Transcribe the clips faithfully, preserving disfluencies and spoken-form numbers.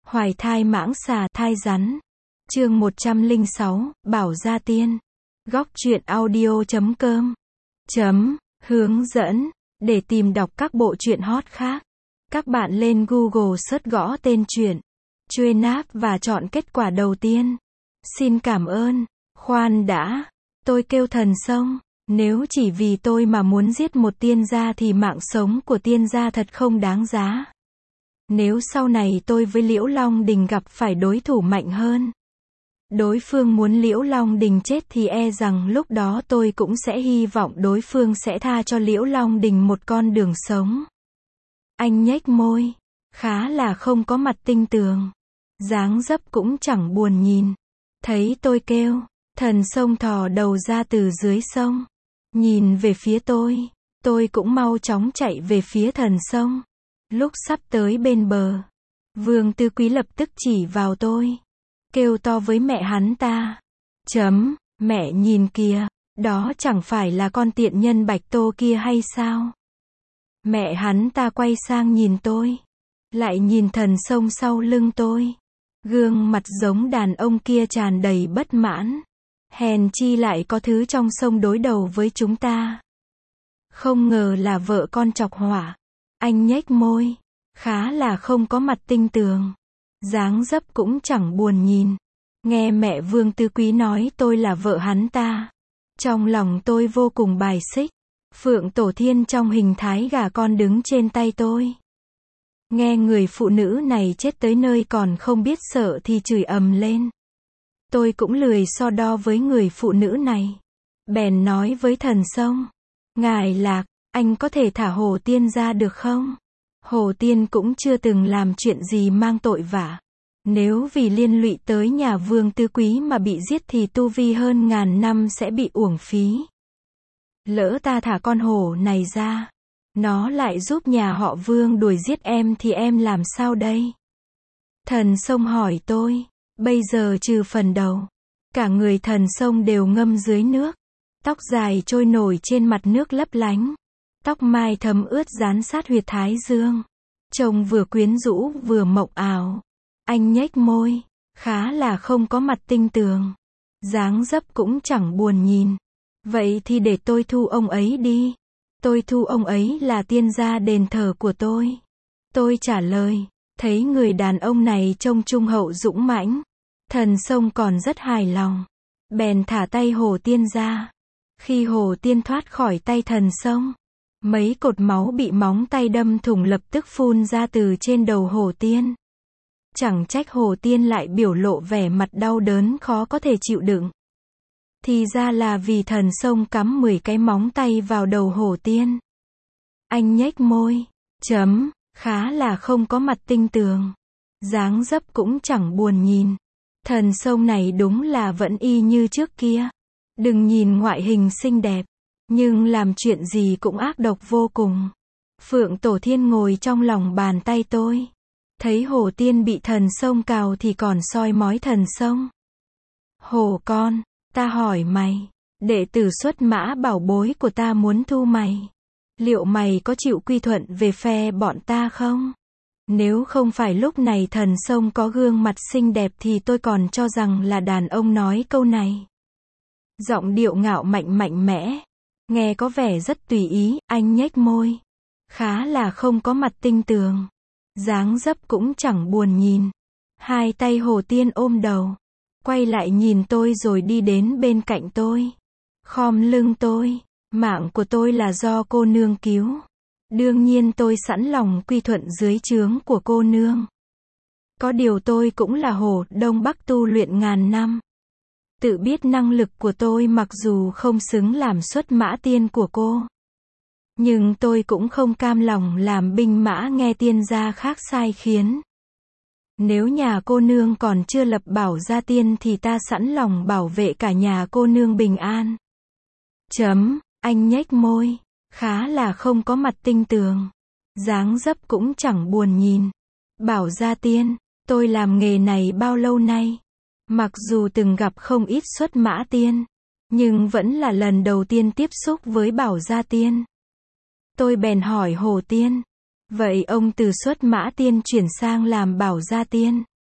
Hoài thai mãng xà thai rắn. Chương một trăm lẻ sáu, Bảo Gia Tiên. Góc truyện audio chấm com. Chấm, hướng dẫn. Để tìm đọc các bộ truyện hot khác, các bạn lên Google search gõ tên truyện, Truyên app và chọn kết quả đầu tiên. Xin cảm ơn. Khoan đã. Tôi kêu thần sông. Nếu chỉ vì tôi mà muốn giết một tiên gia thì mạng sống của tiên gia thật không đáng giá. Nếu sau này tôi với Liễu Long Đình gặp phải đối thủ mạnh hơn, đối phương muốn Liễu Long Đình chết thì e rằng lúc đó tôi cũng sẽ hy vọng đối phương sẽ tha cho Liễu Long Đình một con đường sống. Anh nhếch môi, khá là không có mặt tinh tường, dáng dấp cũng chẳng buồn nhìn. Thấy tôi kêu, thần sông thò đầu ra từ dưới sông, nhìn về phía tôi. Tôi cũng mau chóng chạy về phía thần sông. Lúc sắp tới bên bờ, Vương Tư Quý lập tức chỉ vào tôi, kêu to với mẹ hắn ta. Chấm, mẹ nhìn kìa, đó chẳng phải là con tiện nhân Bạch Tô kia hay sao? Mẹ hắn ta quay sang nhìn tôi, lại nhìn thần sông sau lưng tôi. Gương mặt giống đàn ông kia tràn đầy bất mãn. Hèn chi lại có thứ trong sông đối đầu với chúng ta. Không ngờ là vợ con chọc họa. Anh nhếch môi, khá là không có mặt tinh tường, dáng dấp cũng chẳng buồn nhìn. Nghe mẹ Vương Tư Quý nói tôi là vợ hắn ta, trong lòng tôi vô cùng bài xích. Phượng Tổ Thiên trong hình thái gà con đứng trên tay tôi. Nghe người phụ nữ này chết tới nơi còn không biết sợ thì chửi ầm lên. Tôi cũng lười so đo với người phụ nữ này. Bèn nói với thần sông. Ngài Lạc, anh có thể thả Hồ Tiên ra được không? Hồ Tiên cũng chưa từng làm chuyện gì mang tội vạ. Nếu vì liên lụy tới nhà Vương Tư Quý mà bị giết thì tu vi hơn ngàn năm sẽ bị uổng phí. Lỡ ta thả con hổ này ra, nó lại giúp nhà họ Vương đuổi giết em thì em làm sao đây? Thần sông hỏi tôi. Bây giờ trừ phần đầu, cả người thần sông đều ngâm dưới nước. Tóc dài trôi nổi trên mặt nước lấp lánh. Tóc mai thấm ướt dán sát huyệt thái dương. Trông vừa quyến rũ vừa mộng ảo. Anh nhếch môi, khá là không có mặt tinh tường, dáng dấp cũng chẳng buồn nhìn. Vậy thì để tôi thu ông ấy đi. Tôi thu ông ấy là tiên gia đền thờ của tôi. Tôi trả lời. Thấy người đàn ông này trông trung hậu dũng mãnh, thần sông còn rất hài lòng. Bèn thả tay Hồ Tiên ra. Khi Hồ Tiên thoát khỏi tay thần sông, mấy cột máu bị móng tay đâm thủng lập tức phun ra từ trên đầu Hồ Tiên. Chẳng trách Hồ Tiên lại biểu lộ vẻ mặt đau đớn khó có thể chịu đựng. Thì ra là vì thần sông cắm mười cái móng tay vào đầu Hồ Tiên. Anh nhếch môi, chấm, khá là không có mặt tinh tường, dáng dấp cũng chẳng buồn nhìn. Thần sông này đúng là vẫn y như trước kia. Đừng nhìn ngoại hình xinh đẹp, nhưng làm chuyện gì cũng ác độc vô cùng. Phượng Tổ Thiên ngồi trong lòng bàn tay tôi. Thấy Hồ Tiên bị thần sông cào thì còn soi mói thần sông. Hồ con, ta hỏi mày, đệ tử xuất mã bảo bối của ta muốn thu mày. Liệu mày có chịu quy thuận về phe bọn ta không? Nếu không phải lúc này thần sông có gương mặt xinh đẹp thì tôi còn cho rằng là đàn ông nói câu này. Giọng điệu ngạo mạnh mạnh mẽ, nghe có vẻ rất tùy ý. Anh nhếch môi, khá là không có mặt tinh tường, dáng dấp cũng chẳng buồn nhìn. Hai tay Hồ Tiên ôm đầu, quay lại nhìn tôi rồi đi đến bên cạnh tôi, khom lưng tôi. Mạng của tôi là do cô nương cứu. Đương nhiên tôi sẵn lòng quy thuận dưới trướng của cô nương. Có điều tôi cũng là Hồ Đông Bắc tu luyện ngàn năm. Tự biết năng lực của tôi mặc dù không xứng làm xuất mã tiên của cô, nhưng tôi cũng không cam lòng làm binh mã nghe tiên gia khác sai khiến. Nếu nhà cô nương còn chưa lập Bảo Gia Tiên thì ta sẵn lòng bảo vệ cả nhà cô nương bình an. Chấm, anh nhếch môi, khá là không có mặt tinh tường, dáng dấp cũng chẳng buồn nhìn. Bảo Gia Tiên, tôi làm nghề này bao lâu nay? Mặc dù từng gặp không ít xuất mã tiên, nhưng vẫn là lần đầu tiên tiếp xúc với Bảo Gia Tiên. Tôi bèn hỏi Hồ Tiên, vậy ông từ xuất mã tiên chuyển sang làm Bảo Gia Tiên,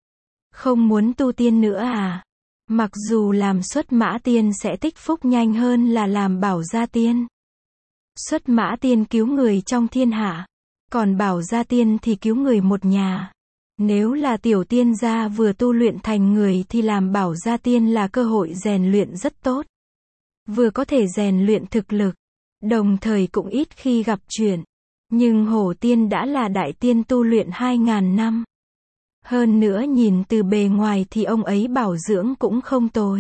Không muốn tu tiên nữa à? Mặc dù làm xuất mã tiên sẽ tích phúc nhanh hơn là làm bảo gia tiên. Xuất mã tiên cứu người trong thiên hạ, còn bảo gia tiên thì cứu người một nhà. Nếu là tiểu tiên gia vừa tu luyện thành người thì làm bảo gia tiên là cơ hội rèn luyện rất tốt. Vừa có thể rèn luyện thực lực, đồng thời cũng ít khi gặp chuyện. Nhưng hổ tiên đã là đại tiên tu luyện hai ngàn năm. Hơn nữa nhìn từ bề ngoài thì ông ấy bảo dưỡng cũng không tồi.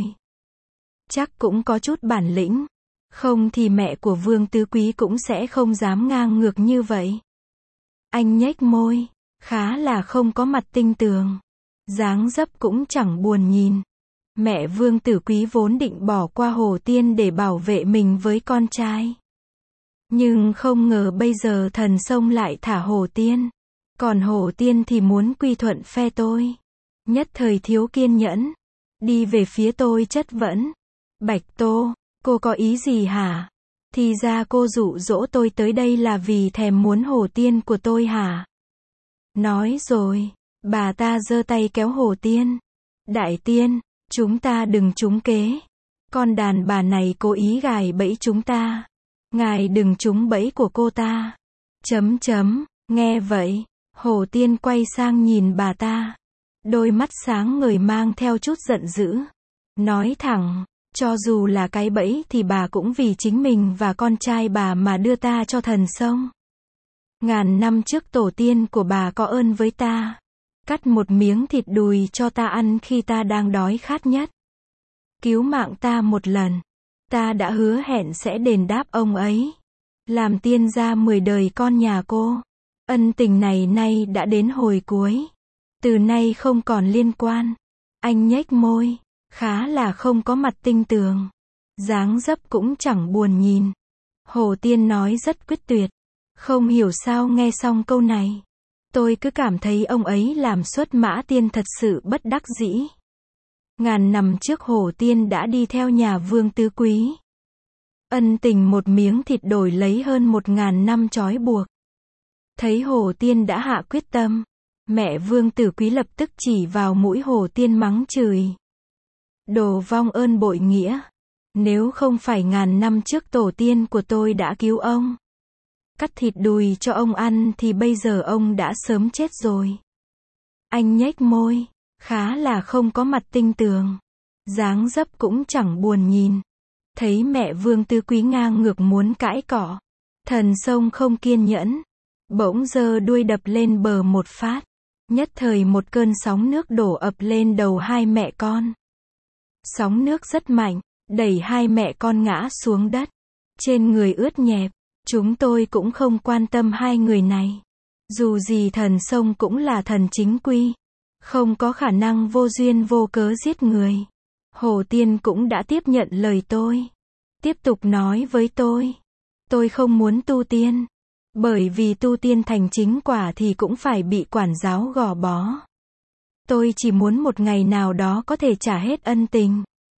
Chắc cũng có chút bản lĩnh. Không thì mẹ của Vương Tứ Quý cũng sẽ không dám ngang ngược như vậy. Anh nhếch môi, khá là không có mặt tinh tường. Dáng dấp cũng chẳng buồn nhìn. Mẹ Vương Tử Quý vốn định bỏ qua hổ tiên để bảo vệ mình với con trai. Nhưng không ngờ bây giờ thần sông lại thả hổ tiên. Còn hổ tiên thì muốn quy thuận phe tôi. Nhất thời thiếu kiên nhẫn. Đi về phía tôi chất vấn. Bạch Tô, cô có ý gì hả? Thì ra cô dụ dỗ tôi tới đây là vì thèm muốn hổ tiên của tôi hả? Nói rồi, bà ta giơ tay kéo hổ tiên. Đại tiên, chúng ta đừng trúng kế. Con đàn bà này cố ý gài bẫy chúng ta. Ngài đừng trúng bẫy của cô ta. Chấm chấm, nghe vậy, hổ tiên quay sang nhìn bà ta. Đôi mắt sáng ngời mang theo chút giận dữ. Nói thẳng, cho dù là cái bẫy thì bà cũng vì chính mình và con trai bà mà đưa ta cho thần sông. Ngàn năm trước tổ tiên của bà có ơn với ta. Cắt một miếng thịt đùi cho ta ăn khi ta đang đói khát nhất. Cứu mạng ta một lần. Ta đã hứa hẹn sẽ đền đáp ông ấy. Làm tiên gia mười đời con nhà cô. Ân tình này nay đã đến hồi cuối. Từ nay không còn liên quan. Anh nhếch môi, khá là không có mặt tinh tường. Dáng dấp cũng chẳng buồn nhìn. Hổ tiên nói rất quyết tuyệt. Không hiểu sao nghe xong câu này. Tôi cứ cảm thấy ông ấy làm xuất mã tiên thật sự bất đắc dĩ. Ngàn năm trước hổ tiên đã đi theo nhà Vương Tứ Quý. Ân tình một miếng thịt đổi lấy hơn một ngàn năm trói buộc. Thấy hổ tiên đã hạ quyết tâm. Mẹ Vương Tử Quý lập tức chỉ vào mũi hổ tiên mắng chửi. Đồ vong ơn bội nghĩa. Nếu không phải ngàn năm trước tổ tiên của tôi đã cứu ông. Cắt thịt đùi cho ông ăn thì bây giờ ông đã sớm chết rồi. Anh nhếch môi, khá là không có mặt tinh tường. Dáng dấp cũng chẳng buồn nhìn. Thấy mẹ Vương Tứ Quý ngang ngược muốn cãi cọ. Thần sông không kiên nhẫn. Bỗng giơ đuôi đập lên bờ một phát. Nhất thời một cơn sóng nước đổ ập lên đầu hai mẹ con. Sóng nước rất mạnh, đẩy hai mẹ con ngã xuống đất. Trên người ướt nhẹp. Chúng tôi cũng không quan tâm hai người này. Dù gì thần sông cũng là thần chính quy. Không có khả năng vô duyên vô cớ giết người. Hổ tiên cũng đã tiếp nhận lời tôi. Tiếp tục nói với tôi. Tôi không muốn tu tiên. Bởi vì tu tiên thành chính quả thì cũng phải bị quản giáo gò bó. Tôi chỉ muốn một ngày nào đó có thể trả hết ân tình.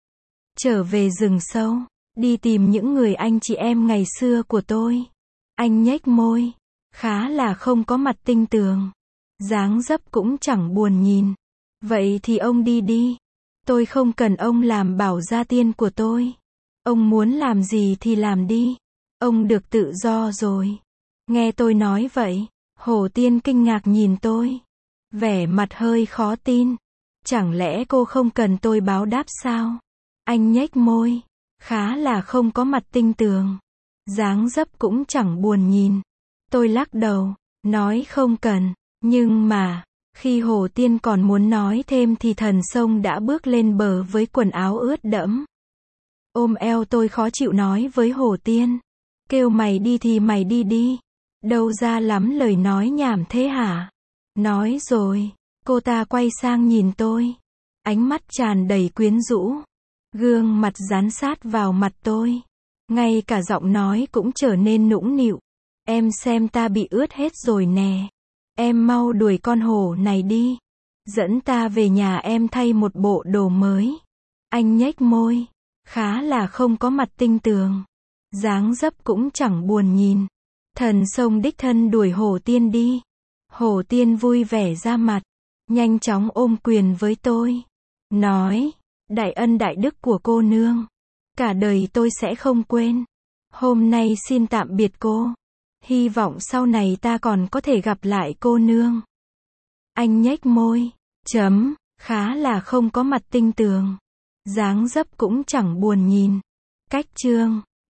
Trở về rừng sâu. Đi tìm những người anh chị em ngày xưa của tôi. Anh nhếch môi. Khá là không có mặt tinh tường. Dáng dấp cũng chẳng buồn nhìn. Vậy thì ông đi đi. Tôi không cần ông làm bảo gia tiên của tôi. Ông muốn làm gì thì làm đi. Ông được tự do rồi. Nghe tôi nói vậy. Hổ tiên kinh ngạc nhìn tôi. Vẻ mặt hơi khó tin. Chẳng lẽ cô không cần tôi báo đáp sao? Anh nhếch môi. Khá là không có mặt tinh tường. Dáng dấp cũng chẳng buồn nhìn. Tôi lắc đầu, nói không cần. Nhưng mà, khi hổ tiên còn muốn nói thêm thì thần sông đã bước lên bờ với quần áo ướt đẫm. Ôm eo tôi khó chịu nói với hổ tiên. Kêu mày đi thì mày đi đi. Đâu ra lắm lời nói nhảm thế hả? Nói rồi, cô ta quay sang nhìn tôi. Ánh mắt tràn đầy quyến rũ. Gương mặt dán sát vào mặt tôi. Ngay cả giọng nói cũng trở nên nũng nịu. Em xem ta bị ướt hết rồi nè. Em mau đuổi con hổ này đi. Dẫn ta về nhà em thay một bộ đồ mới. Anh nhếch môi. Khá là không có mặt tinh tường. Dáng dấp cũng chẳng buồn nhìn. Thần sông đích thân đuổi hổ tiên đi. Hổ tiên vui vẻ ra mặt. nhanh chóng ôm quyền với tôi. Nói, đại ân đại đức của cô nương. Cả đời tôi sẽ không quên. Hôm nay xin tạm biệt cô. Hy vọng sau này ta còn có thể gặp lại cô nương. Anh nhếch môi. Chấm, khá là không có mặt tinh tường. Dáng dấp cũng chẳng buồn nhìn. Cách chương